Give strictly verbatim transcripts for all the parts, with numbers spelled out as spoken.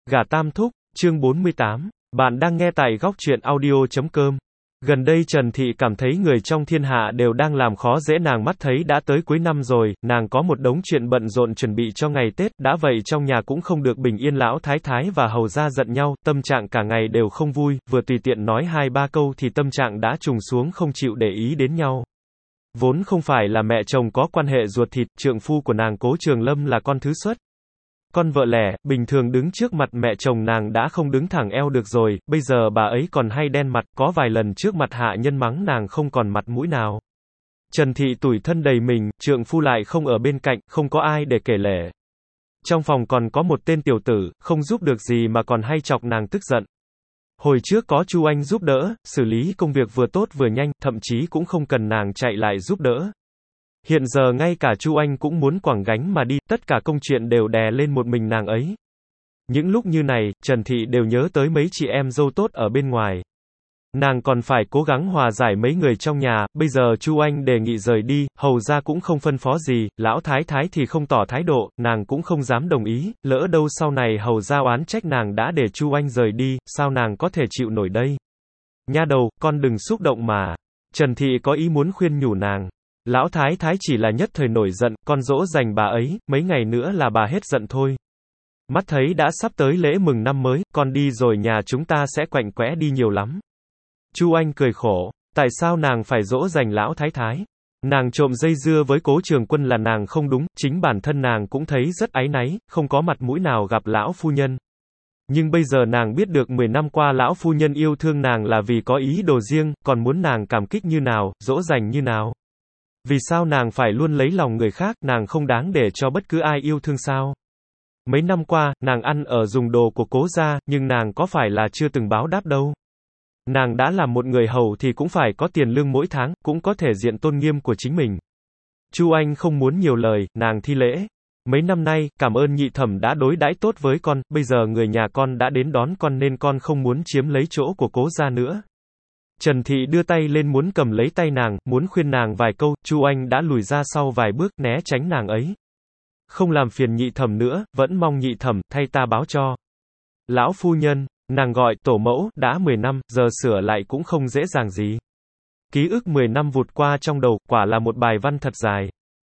Gả tam thúc, chương bốn mươi tám. Bạn đang nghe tại góc truyện audio chấm com. Gần đây Trần Thị cảm thấy người trong thiên hạ đều đang làm khó dễ nàng, mắt thấy đã tới cuối năm rồi, nàng có một đống chuyện bận rộn chuẩn bị cho ngày Tết, đã vậy trong nhà cũng không được bình yên, lão thái thái và hầu gia giận nhau, tâm trạng cả ngày đều không vui, vừa tùy tiện nói hai ba câu thì tâm trạng đã trùng xuống, không chịu để ý đến nhau. Vốn không phải là mẹ chồng có quan hệ ruột thịt, trượng phu của nàng Cố Trường Lâm là con thứ xuất. Con vợ lẻ, bình thường đứng trước mặt mẹ chồng nàng đã không đứng thẳng eo được rồi, bây giờ bà ấy còn hay đen mặt, có vài lần trước mặt hạ nhân mắng nàng không còn mặt mũi nào. Trần Thị tủi thân đầy mình, trượng phu lại không ở bên cạnh, không có ai để kể lể. Trong phòng còn có một tên tiểu tử, không giúp được gì mà còn hay chọc nàng tức giận. Hồi trước có Chu Anh giúp đỡ, xử lý công việc vừa tốt vừa nhanh, thậm chí cũng không cần nàng chạy lại giúp đỡ. Hiện giờ ngay cả Chu Anh cũng muốn quẳng gánh mà đi, tất cả công chuyện đều đè lên một mình nàng ấy. Những lúc như này, Trần Thị đều nhớ tới mấy chị em dâu tốt ở bên ngoài. Nàng còn phải cố gắng hòa giải mấy người trong nhà, bây giờ Chu Anh đề nghị rời đi, hầu ra cũng không phân phó gì, lão thái thái thì không tỏ thái độ, nàng cũng không dám đồng ý, lỡ đâu sau này hầu ra oán trách nàng đã để Chu Anh rời đi, sao nàng có thể chịu nổi đây? Nha đầu, con đừng xúc động mà. Trần Thị có ý muốn khuyên nhủ nàng. Lão thái thái chỉ là nhất thời nổi giận, con dỗ dành bà ấy, mấy ngày nữa là bà hết giận thôi. Mắt thấy đã sắp tới lễ mừng năm mới, con đi rồi nhà chúng ta sẽ quạnh quẽ đi nhiều lắm. Chu Anh cười khổ, tại sao nàng phải dỗ dành lão thái thái? Nàng trộm dây dưa với Cố Trường Quân là nàng không đúng, chính bản thân nàng cũng thấy rất áy náy, không có mặt mũi nào gặp lão phu nhân. Nhưng bây giờ nàng biết được mười năm qua lão phu nhân yêu thương nàng là vì có ý đồ riêng, còn muốn nàng cảm kích như nào, dỗ dành như nào. Vì sao nàng phải luôn lấy lòng người khác, nàng không đáng để cho bất cứ ai yêu thương sao? Mấy năm qua, nàng ăn ở dùng đồ của Cố gia, nhưng nàng có phải là chưa từng báo đáp đâu. Nàng đã là một người hầu thì cũng phải có tiền lương mỗi tháng, cũng có thể diện tôn nghiêm của chính mình. Chu Anh không muốn nhiều lời, nàng thi lễ. Mấy năm nay, cảm ơn nhị thẩm đã đối đãi tốt với con, bây giờ người nhà con đã đến đón con nên con không muốn chiếm lấy chỗ của Cố gia nữa. Trần Thị đưa tay lên muốn cầm lấy tay nàng, muốn khuyên nàng vài câu, Chu Anh đã lùi ra sau vài bước, né tránh nàng ấy. Không làm phiền nhị thẩm nữa, vẫn mong nhị thẩm, thay ta báo cho. Lão phu nhân, nàng gọi, tổ mẫu, đã mười năm, giờ sửa lại cũng không dễ dàng gì. Ký ức mười năm vụt qua trong đầu, quả là một bài văn thật dài.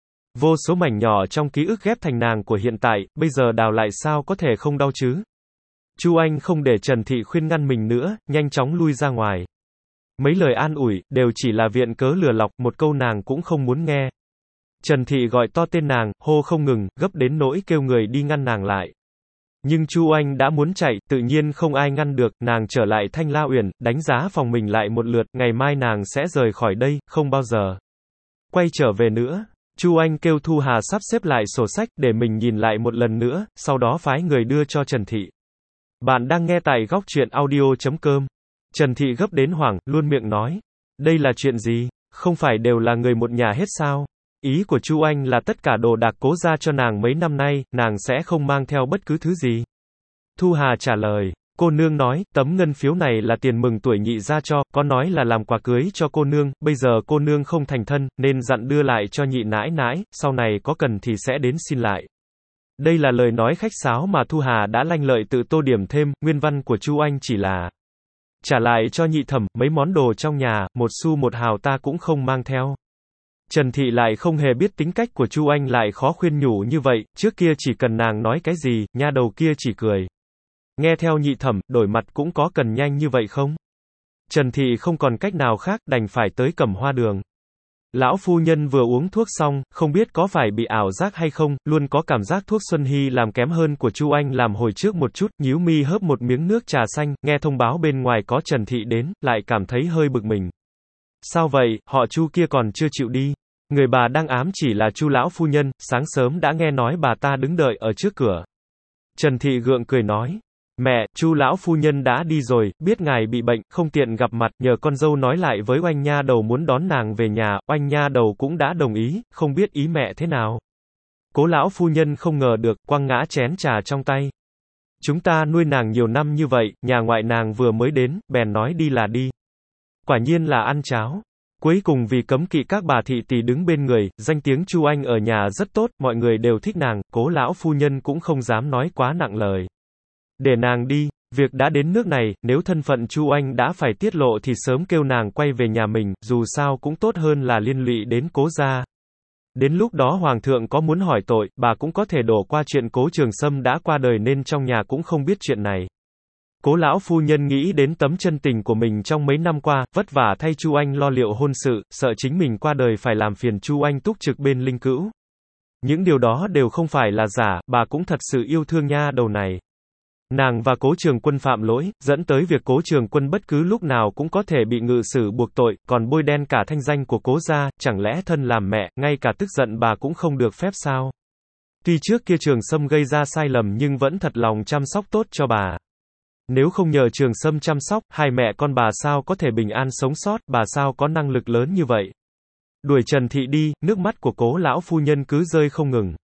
Vô số mảnh nhỏ trong ký ức ghép thành nàng của hiện tại, bây giờ đào lại sao có thể không đau chứ? Chu Anh không để Trần Thị khuyên ngăn mình nữa, nhanh chóng lui ra ngoài. Mấy lời an ủi, đều chỉ là viện cớ lừa lọc, một câu nàng cũng không muốn nghe. Trần Thị gọi to tên nàng, hô không ngừng, gấp đến nỗi kêu người đi ngăn nàng lại. Nhưng Chu Anh đã muốn chạy, tự nhiên không ai ngăn được, nàng trở lại Thanh La Uyển, đánh giá phòng mình lại một lượt, ngày mai nàng sẽ rời khỏi đây, không bao giờ quay trở về nữa. Chu Anh kêu Thu Hà sắp xếp lại sổ sách, để mình nhìn lại một lần nữa, sau đó phái người đưa cho Trần Thị. Bạn đang nghe tại góc truyện audio chấm com. Trần Thị gấp đến hoảng, luôn miệng nói. Đây là chuyện gì? Không phải đều là người một nhà hết sao? Ý của Chu Anh là tất cả đồ đạc Cố gia cho nàng mấy năm nay, nàng sẽ không mang theo bất cứ thứ gì. Thu Hà trả lời. Cô nương nói, tấm ngân phiếu này là tiền mừng tuổi nhị gia cho, có nói là làm quà cưới cho cô nương, bây giờ cô nương không thành thân, nên dặn đưa lại cho nhị nãi nãi, sau này có cần thì sẽ đến xin lại. Đây là lời nói khách sáo mà Thu Hà đã lanh lợi tự tô điểm thêm, nguyên văn của Chu Anh chỉ là trả lại cho nhị thẩm, mấy món đồ trong nhà, một xu một hào ta cũng không mang theo. Trần Thị lại không hề biết tính cách của Chu Anh lại khó khuyên nhủ như vậy, trước kia chỉ cần nàng nói cái gì, nha đầu kia chỉ cười. Nghe theo nhị thẩm, đổi mặt cũng có cần nhanh như vậy không? Trần Thị không còn cách nào khác, đành phải tới Cẩm Hoa Đường. Lão phu nhân vừa uống thuốc xong, không biết có phải bị ảo giác hay không, luôn có cảm giác thuốc Xuân Hy làm kém hơn của Chu Anh làm hồi trước một chút, nhíu mi hớp một miếng nước trà xanh, nghe thông báo bên ngoài có Trần Thị đến, lại cảm thấy hơi bực mình. Sao vậy, họ Chu kia còn chưa chịu đi. Người bà đang ám chỉ là Chu lão phu nhân, sáng sớm đã nghe nói bà ta đứng đợi ở trước cửa. Trần Thị gượng cười nói. Mẹ, Chu lão phu nhân đã đi rồi, biết ngài bị bệnh, không tiện gặp mặt, nhờ con dâu nói lại với oanh nha đầu muốn đón nàng về nhà, oanh nha đầu cũng đã đồng ý, không biết ý mẹ thế nào. Cố lão phu nhân không ngờ được, quăng ngã chén trà trong tay. Chúng ta nuôi nàng nhiều năm như vậy, nhà ngoại nàng vừa mới đến, bèn nói đi là đi. Quả nhiên là ăn cháo. Cuối cùng vì cấm kỵ các bà thị tỷ đứng bên người, danh tiếng Chu Anh ở nhà rất tốt, mọi người đều thích nàng, Cố lão phu nhân cũng không dám nói quá nặng lời. Để nàng đi, việc đã đến nước này, nếu thân phận Chu Anh đã phải tiết lộ thì sớm kêu nàng quay về nhà mình, dù sao cũng tốt hơn là liên lụy đến Cố gia. Đến lúc đó hoàng thượng có muốn hỏi tội, bà cũng có thể đổ qua chuyện Cố Trường Sâm đã qua đời nên trong nhà cũng không biết chuyện này. Cố lão phu nhân nghĩ đến tấm chân tình của mình trong mấy năm qua, vất vả thay Chu Anh lo liệu hôn sự, sợ chính mình qua đời phải làm phiền Chu Anh túc trực bên linh cữu. Những điều đó đều không phải là giả, bà cũng thật sự yêu thương nha đầu này. Nàng và Cố Trường Quân phạm lỗi, dẫn tới việc Cố Trường Quân bất cứ lúc nào cũng có thể bị ngự xử buộc tội, còn bôi đen cả thanh danh của Cố gia, chẳng lẽ thân làm mẹ, ngay cả tức giận bà cũng không được phép sao? Tuy trước kia Trường Sâm gây ra sai lầm nhưng vẫn thật lòng chăm sóc tốt cho bà. Nếu không nhờ Trường Sâm chăm sóc, hai mẹ con bà sao có thể bình an sống sót, bà sao có năng lực lớn như vậy? Đuổi Trần Thị đi, nước mắt của Cố lão phu nhân cứ rơi không ngừng.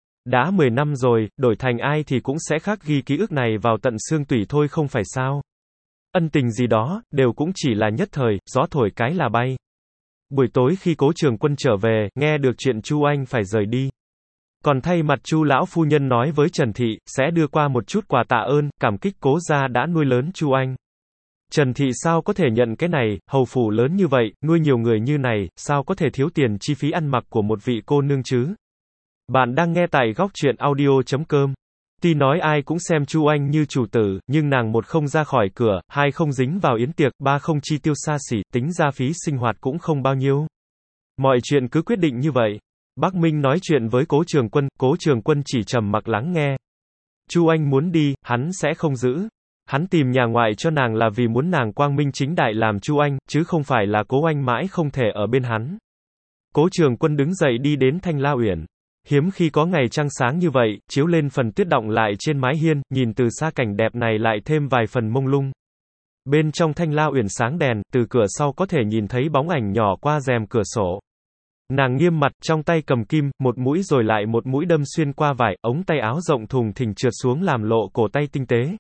Đã mười năm rồi, đổi thành ai thì cũng sẽ khắc ghi ký ức này vào tận xương tủy thôi không phải sao? Ân tình gì đó, đều cũng chỉ là nhất thời, gió thổi cái là bay. Buổi tối khi Cố Trường Quân trở về, nghe được chuyện Chu Anh phải rời đi. Còn thay mặt Chu lão phu nhân nói với Trần Thị, sẽ đưa qua một chút quà tạ ơn, cảm kích Cố gia đã nuôi lớn Chu Anh. Trần Thị sao có thể nhận cái này, hầu phủ lớn như vậy, nuôi nhiều người như này, sao có thể thiếu tiền chi phí ăn mặc của một vị cô nương chứ? Bạn đang nghe tại góc truyện audio chấm com. Tuy nói ai cũng xem Chu Anh như chủ tử, nhưng nàng một không ra khỏi cửa, hai không dính vào yến tiệc, ba không chi tiêu xa xỉ, tính ra phí sinh hoạt cũng không bao nhiêu. Mọi chuyện cứ quyết định như vậy. Bắc Minh nói chuyện với Cố Trường Quân, Cố Trường Quân chỉ trầm mặc lắng nghe. Chu Anh muốn đi, hắn sẽ không giữ. Hắn tìm nhà ngoại cho nàng là vì muốn nàng quang minh chính đại làm Chu Anh, chứ không phải là Cố Anh mãi không thể ở bên hắn. Cố Trường Quân đứng dậy đi đến Thanh La Uyển. Hiếm khi có ngày trăng sáng như vậy, chiếu lên phần tuyết đọng lại trên mái hiên, nhìn từ xa cảnh đẹp này lại thêm vài phần mông lung. Bên trong Thanh La Uyển sáng đèn, từ cửa sau có thể nhìn thấy bóng ảnh nhỏ qua rèm cửa sổ. Nàng nghiêm mặt, trong tay cầm kim, một mũi rồi lại một mũi đâm xuyên qua vải, ống tay áo rộng thùng thình trượt xuống làm lộ cổ tay tinh tế.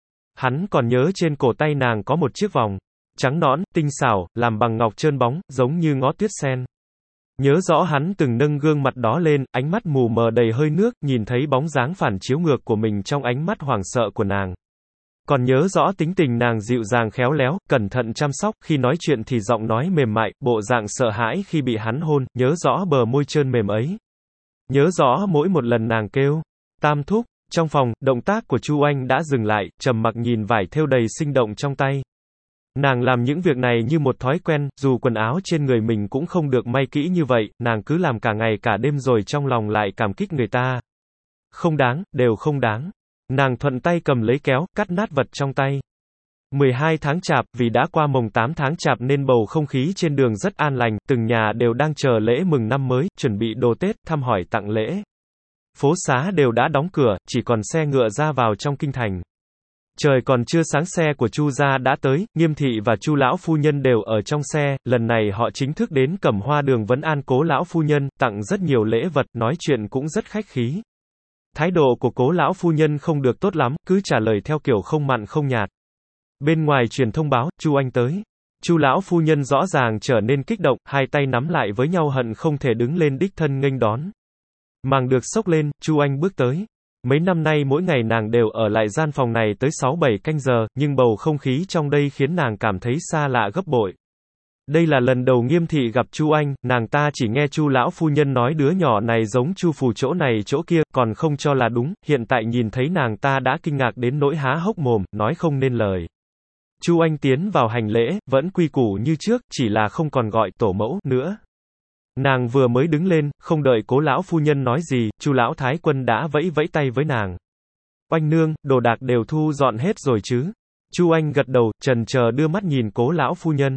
Hắn còn nhớ trên cổ tay nàng có một chiếc vòng, trắng nõn, tinh xảo, làm bằng ngọc trơn bóng, giống như ngó tuyết sen. Nhớ rõ hắn từng nâng gương mặt đó lên, ánh mắt mù mờ đầy hơi nước, nhìn thấy bóng dáng phản chiếu ngược của mình trong ánh mắt hoảng sợ của nàng. Còn nhớ rõ tính tình nàng dịu dàng khéo léo, cẩn thận chăm sóc, khi nói chuyện thì giọng nói mềm mại, bộ dạng sợ hãi khi bị hắn hôn, nhớ rõ bờ môi trơn mềm ấy. Nhớ rõ mỗi một lần nàng kêu, Tam thúc, trong phòng, động tác của Chu Anh đã dừng lại, trầm mặc nhìn vải thêu đầy sinh động trong tay. Nàng làm những việc này như một thói quen, dù quần áo trên người mình cũng không được may kỹ như vậy, nàng cứ làm cả ngày cả đêm rồi trong lòng lại cảm kích người ta. Không đáng, đều không đáng. Nàng thuận tay cầm lấy kéo, cắt nát vật trong tay. mười hai tháng chạp, vì đã qua mồng tám tháng chạp nên bầu không khí trên đường rất an lành, từng nhà đều đang chờ lễ mừng năm mới, chuẩn bị đồ Tết, thăm hỏi tặng lễ. Phố xá đều đã đóng cửa, chỉ còn xe ngựa ra vào trong kinh thành. Trời còn chưa sáng xe của Chu gia đã tới, Nghiêm thị và Chu lão phu nhân đều ở trong xe, lần này họ chính thức đến Cẩm Hoa đường vấn an Cố lão phu nhân, tặng rất nhiều lễ vật, nói chuyện cũng rất khách khí. Thái độ của Cố lão phu nhân không được tốt lắm, cứ trả lời theo kiểu không mặn không nhạt. Bên ngoài truyền thông báo, Chu Anh tới. Chu lão phu nhân rõ ràng trở nên kích động, hai tay nắm lại với nhau hận không thể đứng lên đích thân nghênh đón. Màng được xốc lên, Chu Anh bước tới. Mấy năm nay mỗi ngày nàng đều ở lại gian phòng này tới sáu bảy canh giờ, nhưng bầu không khí trong đây khiến nàng cảm thấy xa lạ gấp bội. Đây là lần đầu Nghiêm thị gặp Chu Anh, nàng ta chỉ nghe Chu lão phu nhân nói đứa nhỏ này giống Chu Phù chỗ này chỗ kia, còn không cho là đúng, hiện tại nhìn thấy nàng ta đã kinh ngạc đến nỗi há hốc mồm, nói không nên lời. Chu Anh tiến vào hành lễ, vẫn quy củ như trước, chỉ là không còn gọi tổ mẫu nữa. Nàng vừa mới đứng lên, không đợi Cố lão phu nhân nói gì, Chu lão thái quân đã vẫy vẫy tay với nàng. Oanh nương, đồ đạc đều thu dọn hết rồi chứ? Chu Anh gật đầu, chần chờ đưa mắt nhìn Cố lão phu nhân.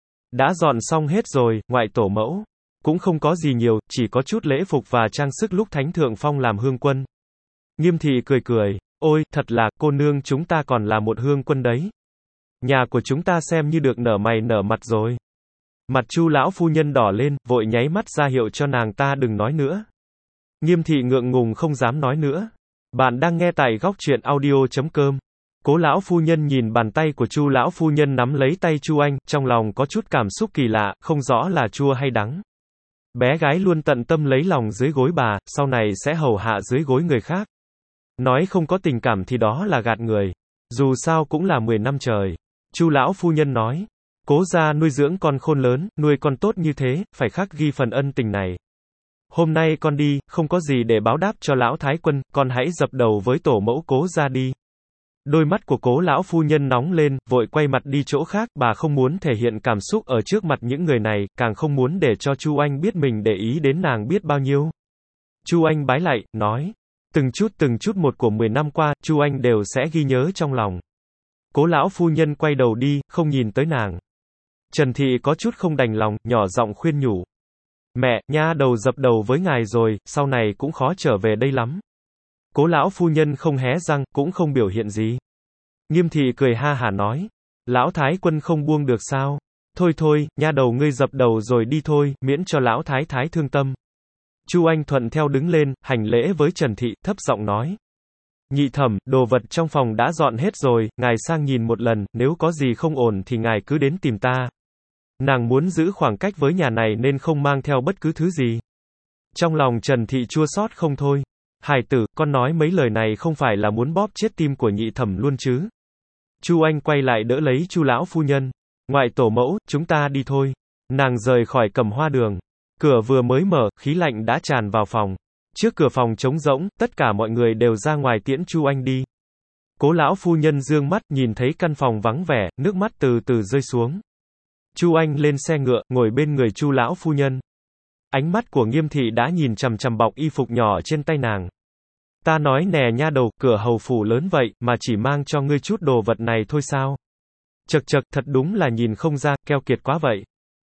Đã dọn xong hết rồi, ngoại tổ mẫu. Cũng không có gì nhiều, chỉ có chút lễ phục và trang sức lúc thánh thượng phong làm hương quân. Nghiêm thị cười cười, ôi, thật là, cô nương chúng ta còn là một hương quân đấy. Nhà của chúng ta xem như được nở mày nở mặt rồi. Mặt Chu lão phu nhân đỏ lên, vội nháy mắt ra hiệu cho nàng ta đừng nói nữa. Nghiêm thị ngượng ngùng không dám nói nữa. Bạn đang nghe tại góc truyện audio chấm com. Cố lão phu nhân nhìn bàn tay của Chu lão phu nhân nắm lấy tay Chu Anh, trong lòng có chút cảm xúc kỳ lạ, không rõ là chua hay đắng. Bé gái luôn tận tâm lấy lòng dưới gối bà, sau này sẽ hầu hạ dưới gối người khác. Nói không có tình cảm thì đó là gạt người. Dù sao cũng là mười năm trời. Chu lão phu nhân nói. Cố gia nuôi dưỡng con khôn lớn, nuôi con tốt như thế, phải khắc ghi phần ân tình này. Hôm nay con đi, không có gì để báo đáp cho lão thái quân, con hãy dập đầu với tổ mẫu Cố gia đi. Đôi mắt của Cố lão phu nhân nóng lên, vội quay mặt đi chỗ khác, bà không muốn thể hiện cảm xúc ở trước mặt những người này, càng không muốn để cho Chu Anh biết mình để ý đến nàng biết bao nhiêu. Chu Anh bái lạy, nói, từng chút từng chút một của mười năm qua, Chu Anh đều sẽ ghi nhớ trong lòng. Cố lão phu nhân quay đầu đi, không nhìn tới nàng. Trần Thị có chút không đành lòng, nhỏ giọng khuyên nhủ. Mẹ, nha đầu dập đầu với ngài rồi, sau này cũng khó trở về đây lắm. Cố lão phu nhân không hé răng, cũng không biểu hiện gì. Nghiêm Thị cười ha hả nói. Lão thái quân không buông được sao? Thôi thôi, nha đầu ngươi dập đầu rồi đi thôi, miễn cho lão thái thái thương tâm. Chu Anh thuận theo đứng lên, hành lễ với Trần Thị, thấp giọng nói. Nhị thẩm, đồ vật trong phòng đã dọn hết rồi, ngài sang nhìn một lần, nếu có gì không ổn thì ngài cứ đến tìm ta. Nàng muốn giữ khoảng cách với nhà này nên không mang theo bất cứ thứ gì. Trong lòng Trần Thị chua xót không thôi. Hài tử, con nói mấy lời này không phải là muốn bóp chết tim của nhị thẩm luôn chứ. Chu Anh quay lại đỡ lấy Chu lão phu nhân. Ngoại tổ mẫu, chúng ta đi thôi. Nàng rời khỏi Cẩm Hoa đường. Cửa vừa mới mở, khí lạnh đã tràn vào phòng. Trước cửa phòng trống rỗng, tất cả mọi người đều ra ngoài tiễn Chu Anh đi. Cố lão phu nhân dương mắt, nhìn thấy căn phòng vắng vẻ, nước mắt từ từ rơi xuống. Chu Anh lên xe ngựa, ngồi bên người Chu lão phu nhân. Ánh mắt của Nghiêm Thị đã nhìn chằm chằm bọc y phục nhỏ trên tay nàng. Ta nói nè nha đầu, cửa hầu phủ lớn vậy, mà chỉ mang cho ngươi chút đồ vật này thôi sao? Chậc chậc, thật đúng là nhìn không ra, keo kiệt quá vậy.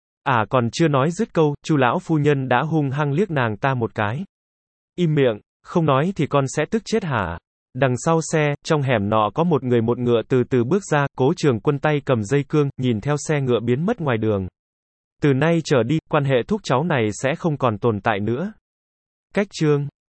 À còn chưa nói dứt câu, Chu lão phu nhân đã hung hăng liếc nàng ta một cái. Im miệng, không nói thì con sẽ tức chết hả? Đằng sau xe, trong hẻm nọ có một người một ngựa từ từ bước ra, Cố Trường Quân tay cầm dây cương, nhìn theo xe ngựa biến mất ngoài đường. Từ nay trở đi, quan hệ thúc cháu này sẽ không còn tồn tại nữa. Cách chương